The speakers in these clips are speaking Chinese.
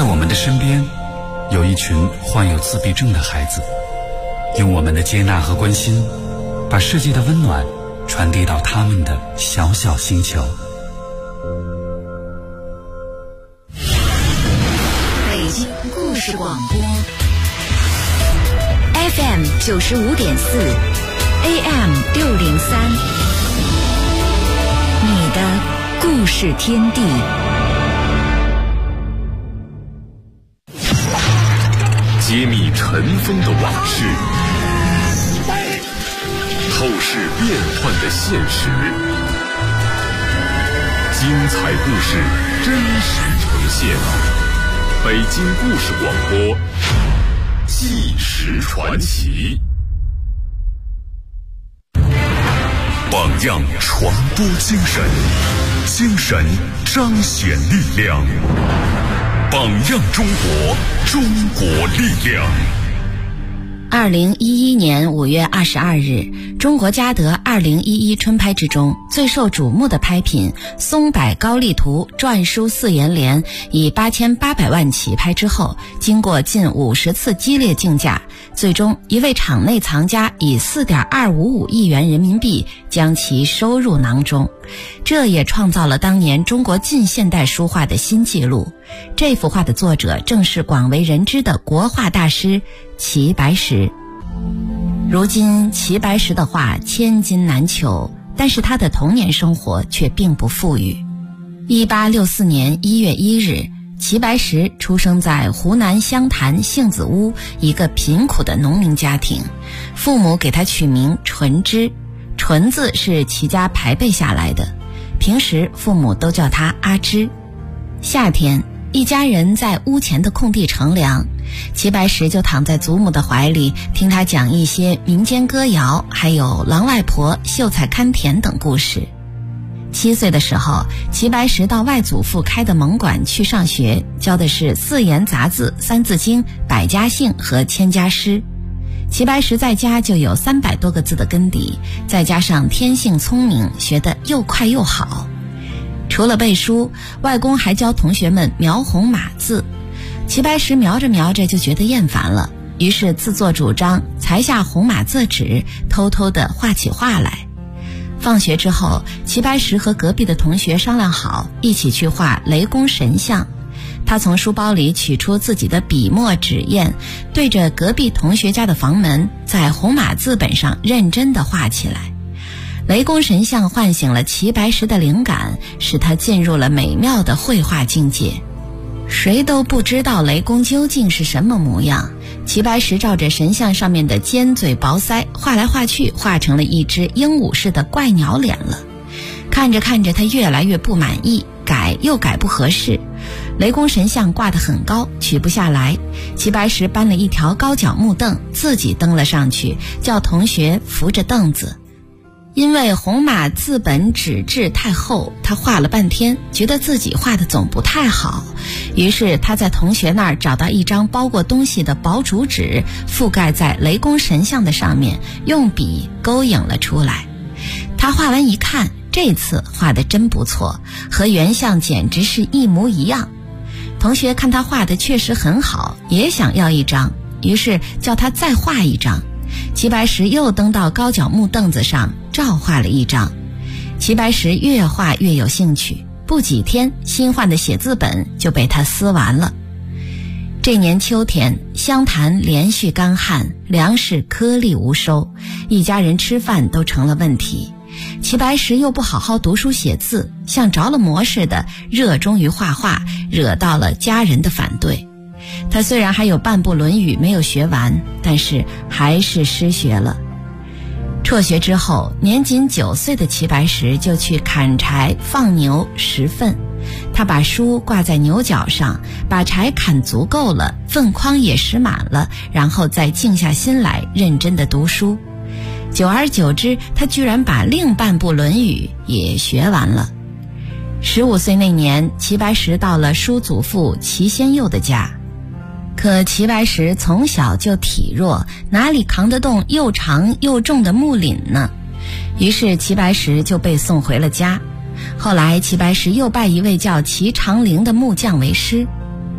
我们的身边有一群患有自闭症的孩子，用我们的接纳和关心，把世界的温暖传递到他们的小小星球。 北京故事广播 FM 95.4 AM 603，你的故事天地。 揭秘尘封的往事，透视变幻的现实，精彩故事真实呈现。北京故事广播，纪实传奇。榜样传播精神，精神彰显力量。榜样中国，中国力量。 2011年5月22日，中国嘉德2011春拍之中最受瞩目的拍品松柏高丽图篆书4言联以8800万起拍之后，经过近50次激烈竞价，最终一位场内藏家以4.255亿元人民币将其收入囊中，这也创造了当年中国近现代书画的新纪录。这幅画的作者正是广为人知的国画大师齐白石。如今齐白石的画千金难求，但是他的童年生活却并不富裕。1864年1月1日，齐白石出生在湖南湘潭杏子坞一个贫苦的农民家庭，父母给他取名纯之，纯字是齐家排辈下来的，平时父母都叫他阿芝。夏天，一家人在屋前的空地乘凉，齐白石就躺在祖母的怀里，听他讲一些民间歌谣，还有狼外婆、秀才看田等故事。7岁的时候，齐白石到外祖父开的蒙馆去上学，教的是4言杂字、三字经、百家姓和千家诗。齐白石在家就有300多个字的根底，再加上天性聪明，学得又快又好。除了背书，外公还教同学们描红码字。齐白石描着描着就觉得厌烦了，于是自作主张裁下红码字纸，偷偷地画起画来。放学之后，齐白石和隔壁的同学商量好，一起去画雷公神像。他从书包里取出自己的笔墨纸砚，对着隔壁同学家的房门，在红码字本上认真地画起来。雷公神像唤醒了齐白石的灵感，使他进入了美妙的绘画境界。谁都不知道雷公究竟是什么模样，齐白石照着神像上面的尖嘴薄腮画来画去，画成了一只鹦鹉似的怪鸟脸了。看着看着，他越来越不满意，改又改不合适。雷公神像挂得很高，取不下来。齐白石搬了一条高脚木凳，自己登了上去，叫同学扶着凳子。因为红码字本纸质太厚，他画了半天，觉得自己画的总不太好，于是他在同学那儿找到一张包过东西的薄竹纸，覆盖在雷公神像的上面，用笔勾影了出来。他画完一看，这次画得真不错，和原像简直是一模一样。同学看他画的确实很好，也想要一张，于是叫他再画一张。齐白石又登到高脚木凳子上，照画了一张。齐白石越画越有兴趣，不几天，新换的写字本就被他撕完了。这年秋天，湘潭连续干旱，粮食颗粒无收，一家人吃饭都成了问题。齐白石又不好好读书写字，像着了魔似的热衷于画画，惹到了家人的反对。他虽然还有半部《论语》没有学完，但是还是失学了。辍学之后，年仅9岁的齐白石就去砍柴、放牛、拾粪。他把书挂在牛角上，把柴砍足够了，粪筐也拾满了，然后再静下心来认真地读书。久而久之，他居然把另半部《论语》也学完了。15岁那年，齐白石到了叔祖父齐先佑的家。可齐白石从小就体弱，哪里扛得动又长又重的木檩呢？于是齐白石就被送回了家。后来齐白石又拜一位叫齐长龄的木匠为师。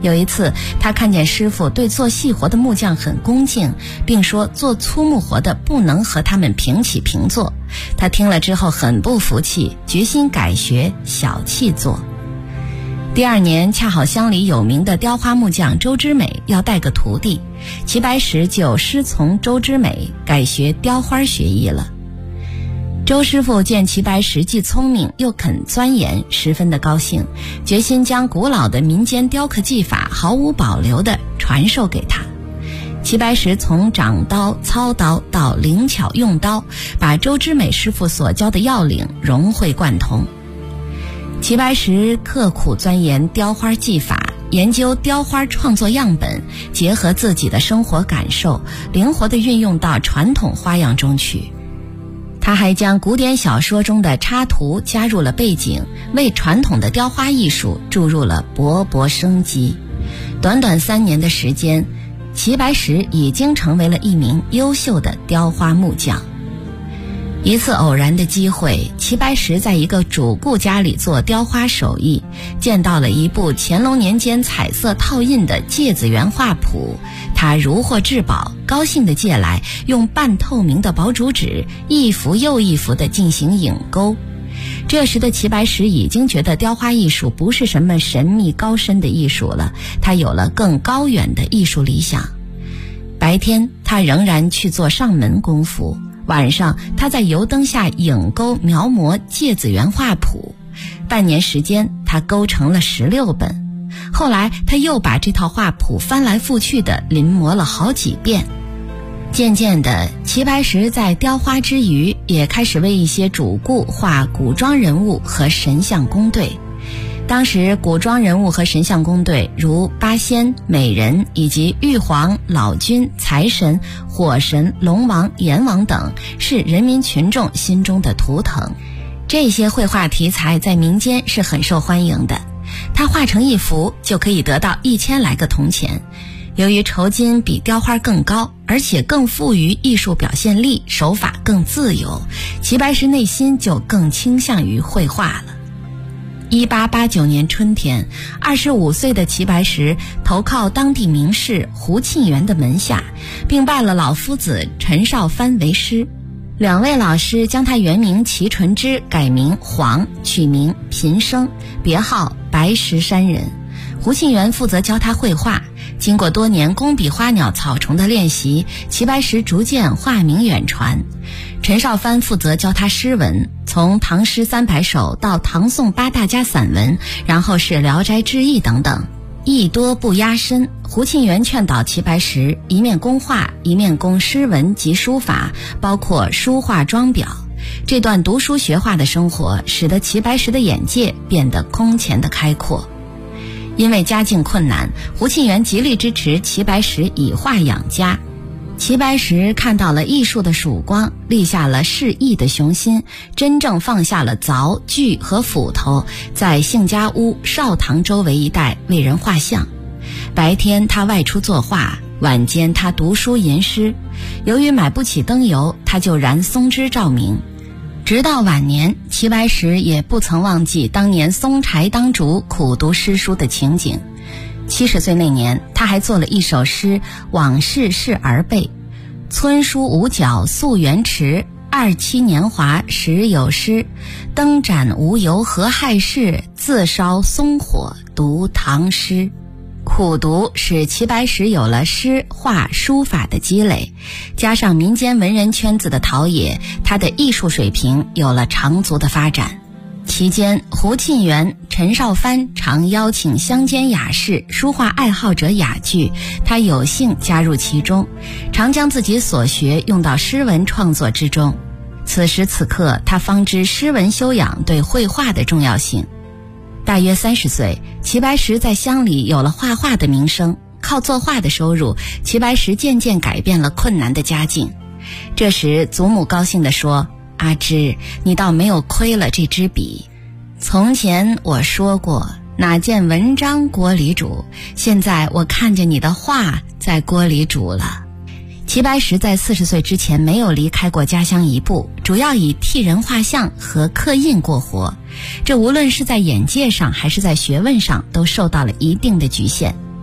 有一次，他看见师傅对做细活的木匠很恭敬，并说做粗木活的不能和他们平起平坐。他听了之后很不服气，决心改学小器做。第二年，恰好乡里有名的雕花木匠周之美要带个徒弟，齐白石就师从周之美，改学雕花学艺了。周师傅见齐白石既聪明又肯钻研，十分的高兴，决心将古老的民间雕刻技法毫无保留地传授给他。齐白石从掌刀、操刀到灵巧用刀，把周之美师傅所教的要领融会贯通。齐白石刻苦钻研雕花技法，研究雕花创作样本，结合自己的生活感受，灵活地运用到传统花样中去。他还将古典小说中的插图加入了背景，为传统的雕花艺术注入了勃勃生机。短短3年的时间，齐白石已经成为了一名优秀的雕花木匠。一次偶然的机会，齐白石在一个主顾家里做雕花手艺，见到了一部乾隆年间彩色套印的芥子园画谱，他如获至宝，高兴地借来，用半透明的薄竹纸一幅又一幅地进行影勾。这时的齐白石已经觉得雕花艺术不是什么神秘高深的艺术了，他有了更高远的艺术理想。白天他仍然去做上门功夫，晚上他在油灯下影勾描摹芥子园画谱，半年时间他勾成了16本。后来他又把这套画谱翻来覆去的临摹了好几遍。渐渐的，齐白石在雕花之余，也开始为一些主顾画古装人物和神像宫队。当时古装人物和神像宫队如八仙、美人以及玉皇、老君、财神、火神、龙王、阎王等，是人民群众心中的图腾。这些绘画题材在民间是很受欢迎的，它画成一幅就可以得到1000来个铜钱。由于酬金比雕花更高，而且更富于艺术表现力，手法更自由，齐白石内心就更倾向于绘画了。1889年春天，25岁的齐白石投靠当地名士胡沁园的门下，并拜了老夫子陈少藩为师。2位老师将他原名齐纯之改名黄，取名平生，别号白石山人。胡沁园负责教他绘画，经过多年工笔花鸟草虫的练习，齐白石逐渐画名远传。陈少藩负责教他诗文，从唐诗300首到唐宋8大家散文，然后是聊斋志异等等，艺多不压身。胡沁园劝导齐白石一面攻画，一面攻诗文及书法，包括书画装裱。这段读书学画的生活使得齐白石的眼界变得空前的开阔。因为家境困难，胡沁园极力支持齐白石以画养家。齐白石看到了艺术的曙光，立下了仕艺的雄心，真正放下了凿、锯和斧头，在杏家坞、少堂周围一带为人画像。白天他外出作画，晚间他读书吟诗。由于买不起灯油，他就燃松枝照明。直到晚年，齐白石也不曾忘记当年松柴当烛苦读诗书的情景。70岁那年，他还做了一首诗，往事事儿背。村书五角溯源池，27年华时有诗。灯盏无油何害事，自烧松火读唐诗。苦读使齐白石有了诗画书法的积累，加上民间文人圈子的陶冶，他的艺术水平有了长足的发展。期间，胡沁园、陈少藩常邀请乡间雅士、书画爱好者雅聚，他有幸加入其中，常将自己所学用到诗文创作之中。此时此刻，他方知诗文修养对绘画的重要性。大约30岁，齐白石在乡里有了画画的名声，靠作画的收入，齐白石渐渐改变了困难的家境。这时祖母高兴地说：“阿芝，你倒没有亏了这支笔。从前我说过，哪见文章锅里煮，现在我看见你的画在锅里煮了。”齐白石在40岁之前没有离开过家乡一步，主要以替人画像和刻印过活，这无论是在眼界上还是在学问上都受到了一定的局限。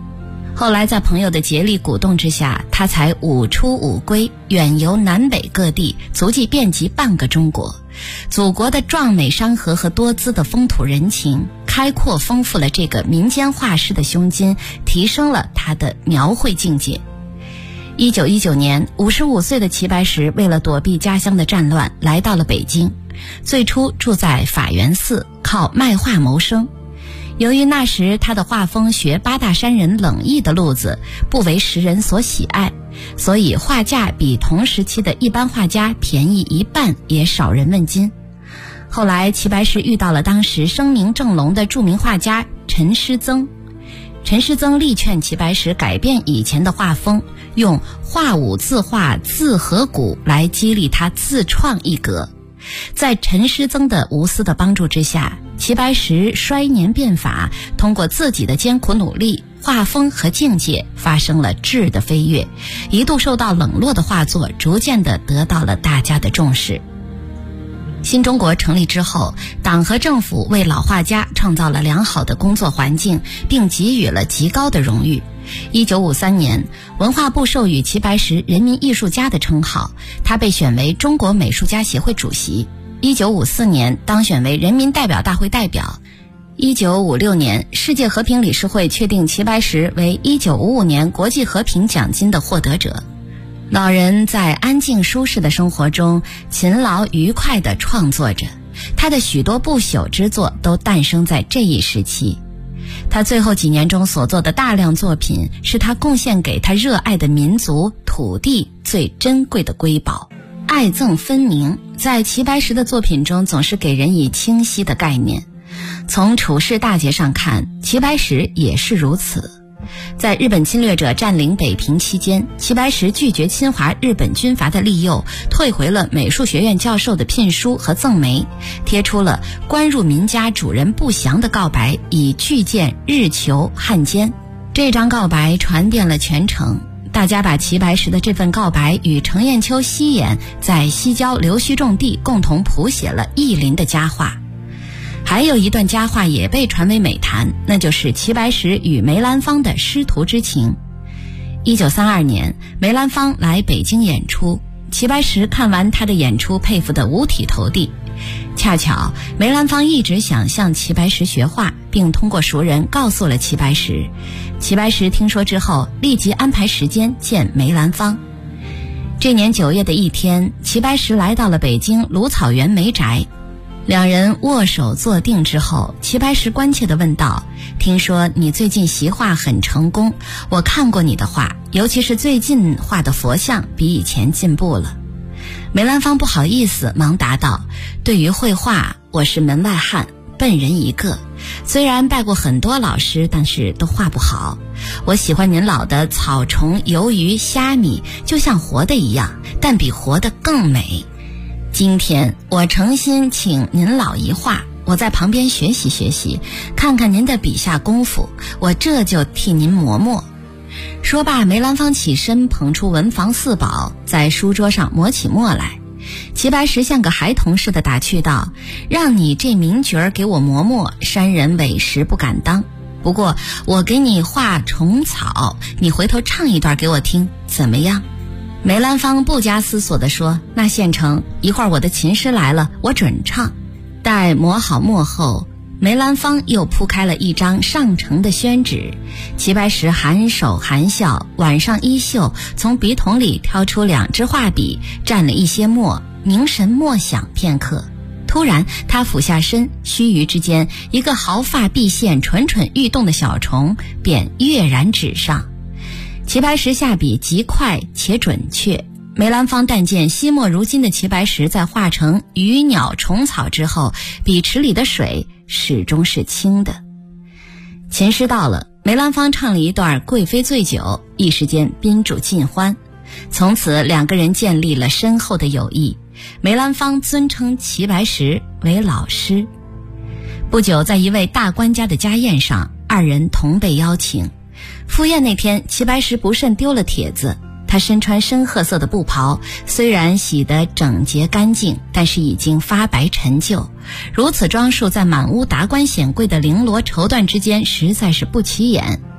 后来在朋友的竭力鼓动之下，他才五出五归，远游南北各地，足迹遍及半个中国。祖国的壮美山河和多姿的风土人情，开阔丰富了这个民间画师的胸襟，提升了他的描绘境界。1919年，55岁的齐白石为了躲避家乡的战乱，来到了北京。最初住在法源寺，靠卖画谋生。由于那时他的画风学八大山人冷意的路子，不为时人所喜爱，所以画价比同时期的一般画家便宜一半，也少人问津。后来齐白石遇到了当时声名正隆的著名画家陈师曾。陈师曾力劝齐白石改变以前的画风，用画舞字画字合骨来激励他自创一格。在陈师曾的无私的帮助之下，齐白石衰年变法，通过自己的艰苦努力，画风和境界发生了质的飞跃，一度受到冷落的画作逐渐地得到了大家的重视。新中国成立之后，党和政府为老画家创造了良好的工作环境，并给予了极高的荣誉。1953年，文化部授予齐白石人民艺术家的称号，他被选为中国美术家协会主席。1954年当选为人民代表大会代表。1956年，世界和平理事会确定齐白石为1955年国际和平奖金的获得者。老人在安静舒适的生活中勤劳愉快地创作着，他的许多不朽之作都诞生在这一时期。他最后几年中所做的大量作品，是他贡献给他热爱的民族土地最珍贵的瑰宝。爱憎分明，在齐白石的作品中总是给人以清晰的概念。从处世大节上看，齐白石也是如此。在日本侵略者占领北平期间，齐白石拒绝侵华日本军阀的利诱，退回了美术学院教授的聘书和赠媒，贴出了官入民家主人不详的告白，以拒见日求汉奸。这张告白传遍了全城，大家把齐白石的这份告白与程砚秋西演在西郊留须种地共同谱写了意林的佳话。还有一段佳话也被传为美谈，那就是齐白石与梅兰芳的师徒之情。1932年，梅兰芳来北京演出，齐白石看完他的演出，佩服得五体投地。恰巧梅兰芳一直想向齐白石学画，并通过熟人告诉了齐白石。齐白石听说之后，立即安排时间见梅兰芳。这年9月的一天，齐白石来到了北京芦草园梅宅。两人握手坐定之后，齐白石关切地问道：听说你最近习画很成功，我看过你的画，尤其是最近画的佛像比以前进步了。梅兰芳不好意思，忙答道：对于绘画，我是门外汉，笨人一个，虽然拜过很多老师，但是都画不好。我喜欢您老的草虫、鱿鱼、虾米，就像活的一样，但比活的更美。今天我诚心请您老一画，我在旁边学习学习，看看您的笔下功夫，我这就替您磨墨。说罢，梅兰芳起身捧出文房四宝，在书桌上磨起墨来。齐白石像个孩童似的打趣道：让你这名角儿给我磨墨，山人委实不敢当。不过我给你画虫草，你回头唱一段给我听，怎么样？梅兰芳不加思索地说：那现成，一会儿我的琴师来了，我准唱。待磨好墨后，梅兰芳又铺开了一张上乘的宣纸。齐白石含手含笑，挽上衣袖，从笔筒里挑出2支画笔，蘸了一些墨，凝神默想片刻。突然他俯下身，须臾之间，一个毫发毕现、蠢蠢欲动的小虫便跃然纸上。齐白石下笔极快且准确，梅兰芳但见惜墨如金的齐白石在画成鱼鸟虫草之后，笔池里的水始终是清的。琴师到了，梅兰芳唱了一段《贵妃醉酒》，一时间宾主尽欢。从此2个人建立了深厚的友谊，梅兰芳尊称齐白石为老师。不久，在一位大官家的家宴上，2人同被邀请。赴宴那天，齐白石不慎丢了帖子。他身穿深褐色的布袍，虽然洗得整洁干净，但是已经发白陈旧。如此装束在满屋达官显贵的绫罗绸缎之间，实在是不起眼。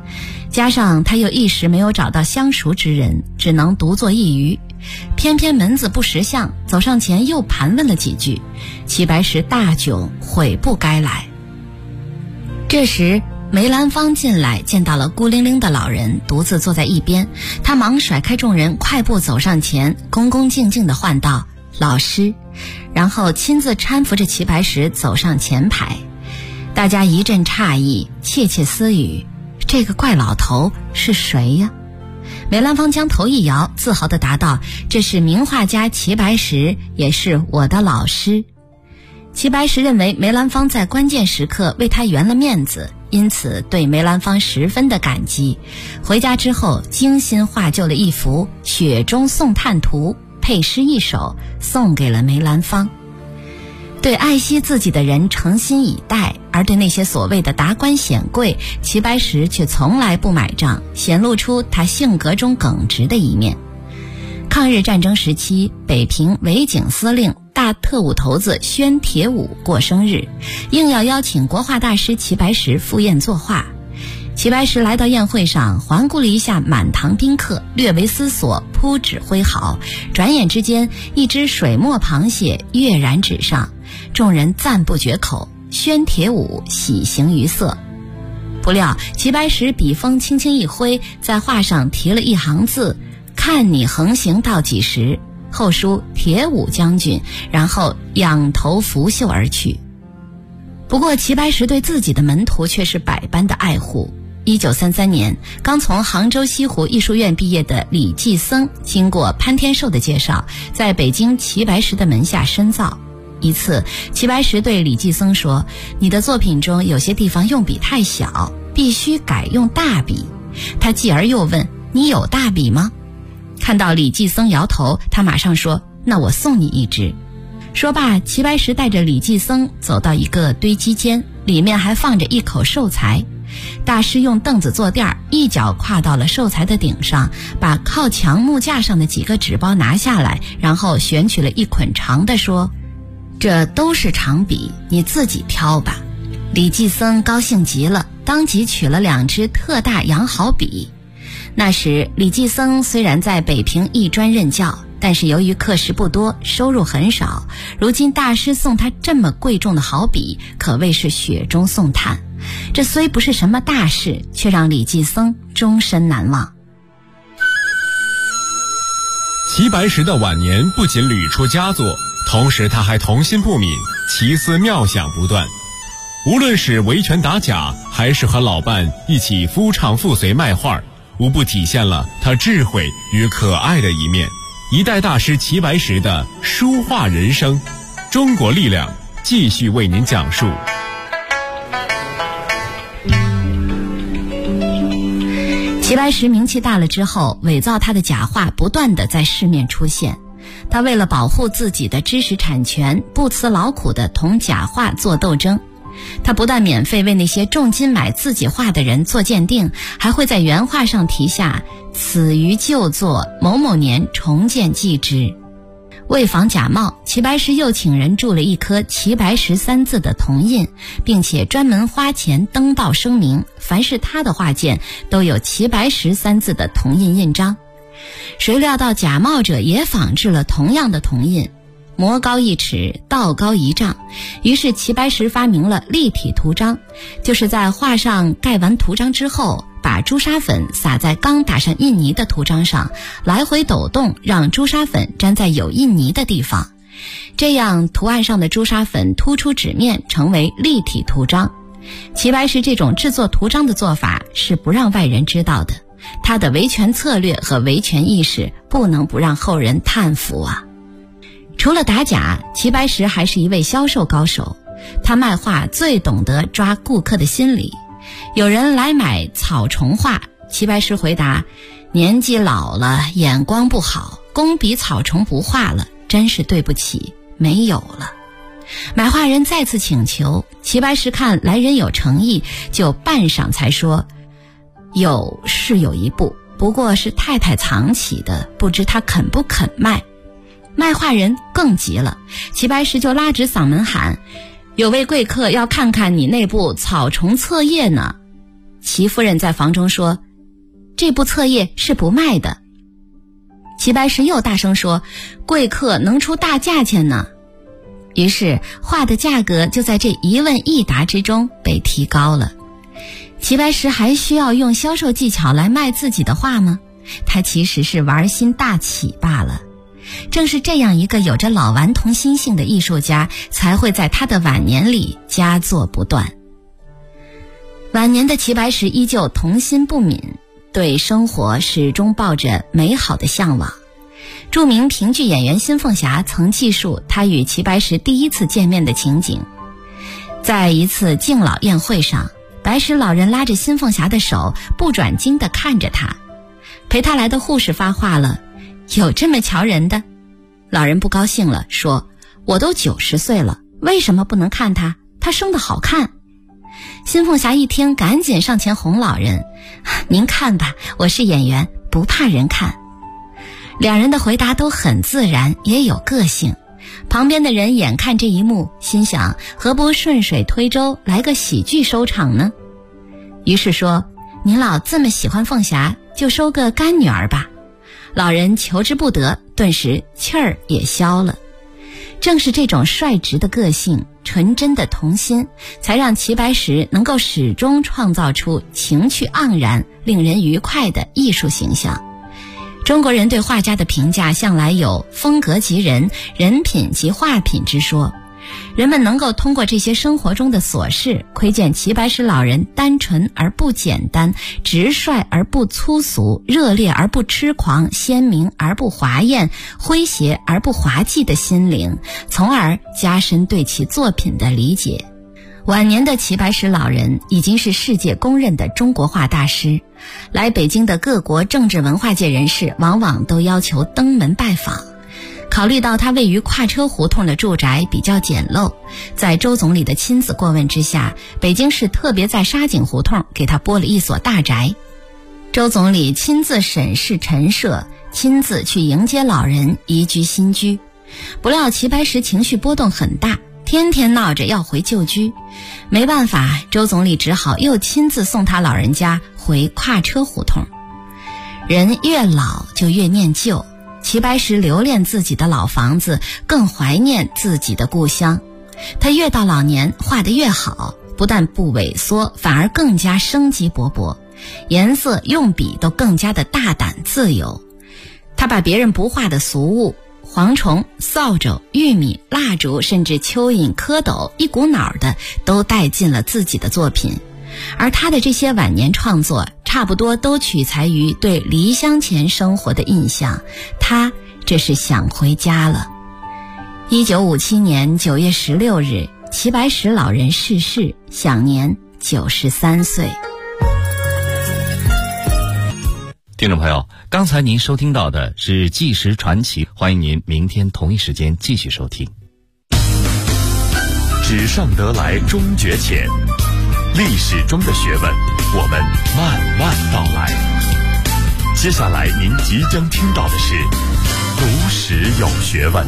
加上他又一时没有找到相熟之人，只能独坐一隅。偏偏门子不识相，走上前又盘问了几句，齐白石大窘，悔不该来。这时梅兰芳进来，见到了孤零零的老人独自坐在一边，他忙甩开众人，快步走上前，恭恭敬敬地唤道：“老师。”然后亲自搀扶着齐白石走上前排。大家一阵诧异，窃窃私语：这个怪老头是谁呀？梅兰芳将头一摇，自豪地答道：“这是名画家齐白石，也是我的老师。”齐白石认为梅兰芳在关键时刻为他圆了面子，因此对梅兰芳十分的感激。回家之后，精心画就了一幅《雪中送炭图》，配诗一首，送给了梅兰芳。对爱惜自己的人诚心以待，而对那些所谓的达官显贵，齐白石却从来不买账，显露出他性格中耿直的一面。抗日战争时期，北平伪警司令大特务头子宣铁武过生日，硬要邀请国画大师齐白石赴宴作画。齐白石来到宴会上，环顾了一下满堂宾客，略为思索，铺纸挥毫，转眼之间，一只水墨螃蟹跃然纸上，众人赞不绝口，宣铁武喜形于色。不料齐白石笔锋轻轻一挥，在画上题了一行字：“看你横行到几时”，后书铁武将军，然后仰头拂袖而去。不过齐白石对自己的门徒却是百般的爱护。1933年，刚从杭州西湖艺术院毕业的李济僧，经过潘天寿的介绍，在北京齐白石的门下深造。一次，齐白石对李济僧说：“你的作品中有些地方用笔太小，必须改用大笔。”他继而又问：“你有大笔吗？”看到李济僧摇头，他马上说：“那我送你一支。”说罢，齐白石带着李济僧走到一个堆积间，里面还放着一口寿材。大师用凳子坐垫，一脚跨到了寿材的顶上，把靠墙木架上的几个纸包拿下来，然后选取了一捆长的，说：“这都是长笔，你自己挑吧。”李济僧高兴极了，当即取了2支特大羊毫笔。那时李济僧虽然在北平艺专任教，但是由于课时不多，收入很少。如今大师送他这么贵重的毫笔，可谓是雪中送炭。这虽不是什么大事，却让李济僧终身难忘。 齐白石的晚年不仅屡出佳作，同时他还童心不泯，奇思妙想不断。无论是维权打假，还是和老伴一起夫唱妇随卖画，无不体现了他智慧与可爱的一面。一代大师齐白石的书画人生，中国力量继续为您讲述。 齐白石名气大了之后，伪造他的假画不断地在市面出现。他为了保护自己的知识产权，不辞劳苦地同假画做斗争。他不但免费为那些重金买自己画的人做鉴定，还会在原画上题下“此于旧作，某某年重建记之”。为防假冒，齐白石又请人铸了一颗齐白石3字的铜印，并且专门花钱登报声明，凡是他的画件都有齐白石3字的铜印印章。谁料到假冒者也仿制了同样的铜印，魔高1尺，道高1丈。于是齐白石发明了立体图章，就是在画上盖完图章之后，把朱砂粉撒在刚打上印泥的图章上，来回抖动，让朱砂粉粘在有印泥的地方，这样图案上的朱砂粉突出纸面，成为立体图章。齐白石这种制作图章的做法是不让外人知道的，他的维权策略和维权意识不能不让后人叹服啊。除了打假，齐白石还是一位销售高手。他卖画最懂得抓顾客的心理。有人来买草虫画，齐白石回答：“年纪老了，眼光不好，工笔草虫不画了，真是对不起，没有了。”买画人再次请求，齐白石看来人有诚意，就半晌才说：“有一部，不过是太太藏起的，不知他肯不肯卖。”卖画人更急了，齐白石就拉直嗓门喊：“有位贵客要看看你那部草虫册页呢。”齐夫人在房中说：“ 这部册页是不卖的。齐白石又大声说，贵客能出大价钱呢。于是画的价格就在这一问一答之中被提高了。齐白石还需要用销售技巧来卖自己的画吗？他其实是玩心大起罢了。正是这样一个有着老顽童心性的艺术家，才会在他的晚年里佳作不断。晚年的齐白石依旧童心不泯，对生活始终抱着美好的向往。著名评剧演员辛凤霞曾记述他与齐白石第一次见面的情景。在一次敬老宴会上，白石老人拉着辛凤霞的手，不转睛地看着他。陪他来的护士发话了，有这么瞧人的？老人不高兴了，说，我都90岁了，为什么不能看他？他生得好看。辛凤霞一听，赶紧上前哄老人，您看吧，我是演员，不怕人看。两人的回答都很自然，也有个性。旁边的人眼看这一幕，心想，何不顺水推舟，来个喜剧收场呢？于是说，您老这么喜欢凤霞，就收个干女儿吧。老人求之不得，顿时气儿也消了。正是这种率直的个性，纯真的童心，才让齐白石能够始终创造出情趣盎然、令人愉快的艺术形象。中国人对画家的评价向来有风格即人，人品即画品之说。人们能够通过这些生活中的琐事，窥见齐白石老人单纯而不简单，直率而不粗俗，热烈而不痴狂，鲜明而不华艳，诙谐而不滑稽的心灵，从而加深对其作品的理解。晚年的齐白石老人已经是世界公认的中国画大师，来北京的各国政治文化界人士往往都要求登门拜访。考虑到他位于跨车胡同的住宅比较简陋，在周总理的亲自过问之下，北京市特别在沙井胡同给他拨了一所大宅。周总理亲自审视陈设，亲自去迎接老人移居新居。不料齐白石情绪波动很大，天天闹着要回旧居。没办法，周总理只好又亲自送他老人家回跨车胡同。人越老就越念旧，齐白石留恋自己的老房子，更怀念自己的故乡。他越到老年画得越好，不但不萎缩，反而更加生机勃勃，颜色用笔都更加的大胆自由。他把别人不画的俗物，蝗虫、扫帚、玉米、蜡烛，甚至蚯蚓、蝌蚪，一股脑的都带进了自己的作品。而他的这些晚年创作差不多都取材于对离乡前生活的印象，他这是想回家了。1957年9月16日，齐白石老人逝世，享年93岁。 听众朋友，刚才您收听到的是纪实传奇，欢迎您明天同一时间继续收听。 纸上得来终觉浅，历史中的学问，我们慢慢道来。接下来您即将听到的是读史有学问。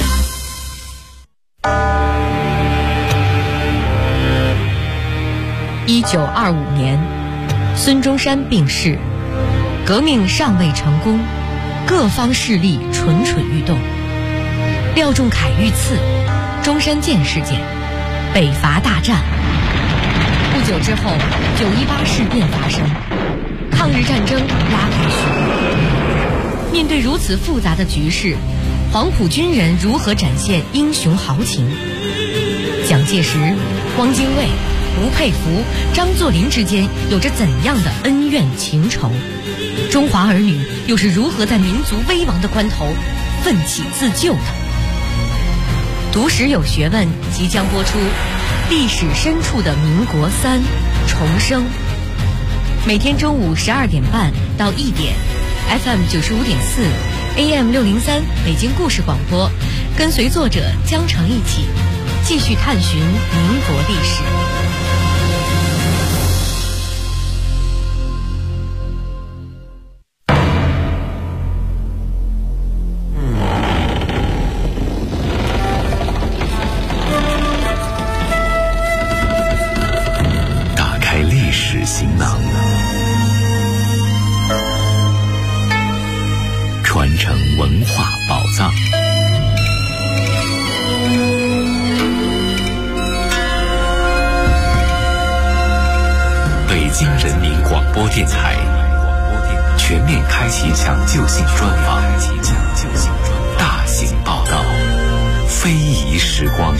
1925年，孙中山病逝，革命尚未成功，各方势力蠢蠢欲动。廖仲恺遇刺，中山舰事件，北伐大战。不久之后，918事变发生，抗日战争拉开序幕。面对如此复杂的局势，黄埔军人如何展现英雄豪情？蒋介石、汪精卫、吴佩孚、张作霖之间有着怎样的恩怨情仇？中华儿女又是如何在民族危亡的关头奋起自救的？读史有学问即将播出，历史深处的民国3重生。每天中午12点半到1点 ，FM 95.4 AM 603北京故事广播，跟随作者江城一起继续探寻民国历史。 打开历史行囊， 传承文化宝藏。北京人民广播电台全面开启抢救性专访，大型报道，非遗时光。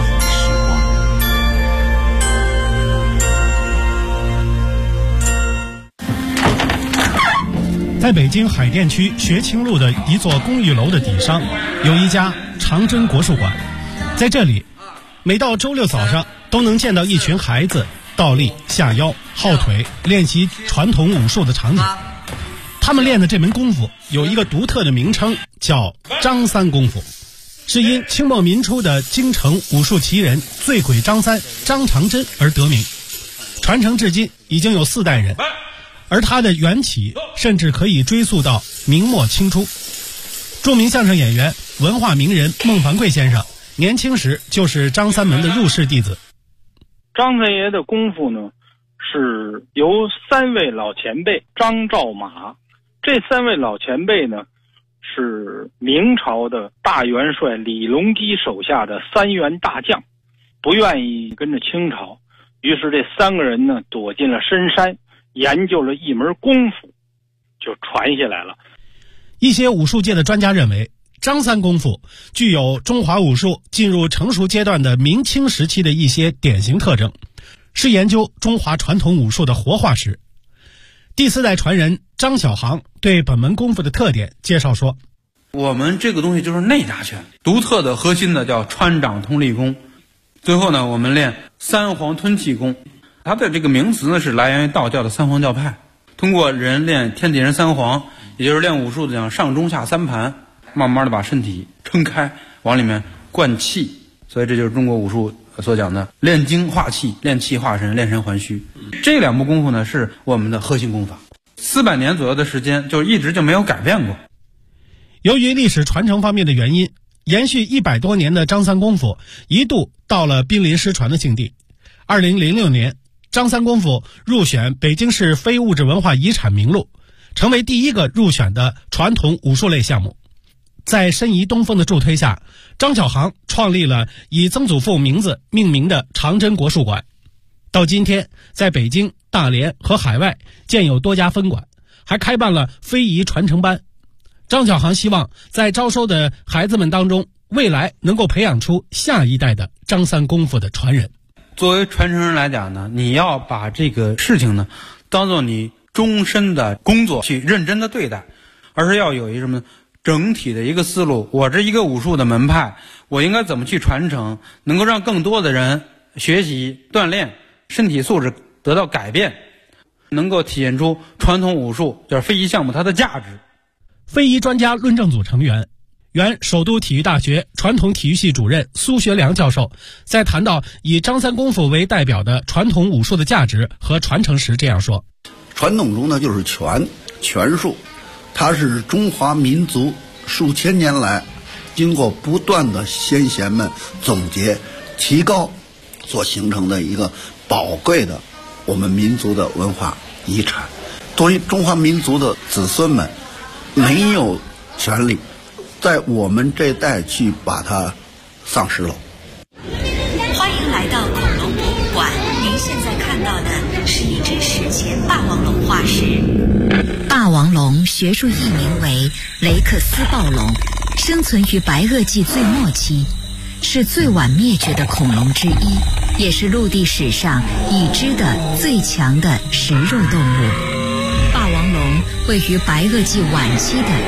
在北京海淀区学清路的一座公寓楼的底上，有一家长征国术馆。在这里，每到周六早上都能见到一群孩子倒立、下腰、耗腿，练习传统武术的场景。他们练的这门功夫有一个独特的名称，叫张三功夫，是因清末民初的京城武术奇人醉鬼张三张长真而得名，传承至今已经有4代人，而它的缘起甚至可以追溯到明末清初。著名相声演员、文化名人孟凡贵先生年轻时就是张三门的入室弟子。 张三爷的功夫呢，是由3位老前辈张赵马，这3位老前辈呢是明朝的大元帅李隆基手下的3员大将，不愿意跟着清朝，于是这3个人呢躲进了深山，研究了一门功夫，就传下来了。 一些武术界的专家认为，张三功夫具有中华武术进入成熟阶段的明清时期的一些典型特征，是研究中华传统武术的活化石。第4代传人张小航对本门功夫的特点介绍说， 我们这个东西就是内家拳，独特的核心的叫穿掌通力功。最后呢，我们练三皇吞气功，它的这个名词呢是来源于道教的三皇教派，通过人练天地人三皇，也就是练武术的讲上中下3盘，慢慢的把身体撑开，往里面灌气，所以这就是中国武术所讲的练精化气、练气化神、练神还虚。这2部功夫呢是我们的核心功法，400年左右的时间就一直就没有改变过。 由于历史传承方面的原因，延续100多年的张三功夫一度到了濒临失传的境地。2006年，张三功夫入选北京市非物质文化遗产名录，成为第1个入选的传统武术类项目。在申遗东风的助推下，张小航创立了以曾祖父名字命名的长征国术馆。到今天，在北京、大连和海外建有多家分馆，还开办了非遗传承班。张小航希望在招收的孩子们当中，未来能够培养出下一代的张三功夫的传人。 作为传承人来讲呢，你要把这个事情呢当做你终身的工作去认真的对待，而是要有一个什么整体的一个思路。我这一个武术的门派，我应该怎么去传承，能够让更多的人学习锻炼，身体素质得到改变，能够体现出传统武术就是非遗项目它的价值。 非遗专家论证组成员、原首都体育大学传统体育系主任苏学良教授在谈到以张三功夫为代表的传统武术的价值和传承时这样说： 传统中呢就是拳术，它是中华民族数千年来经过不断的先贤们总结提高所形成的一个宝贵的我们民族的文化遗产。作为中华民族的子孙们，没有权利在我们这代去把它丧失了。 欢迎来到恐龙博物馆，您现在看到的是一只史前霸王龙化石。 霸王龙学术译名为雷克斯暴龙，生存于白垩纪最末期，是最晚灭绝的恐龙之一，也是陆地史上已知的最强的食肉动物。霸王龙位于白垩纪晚期的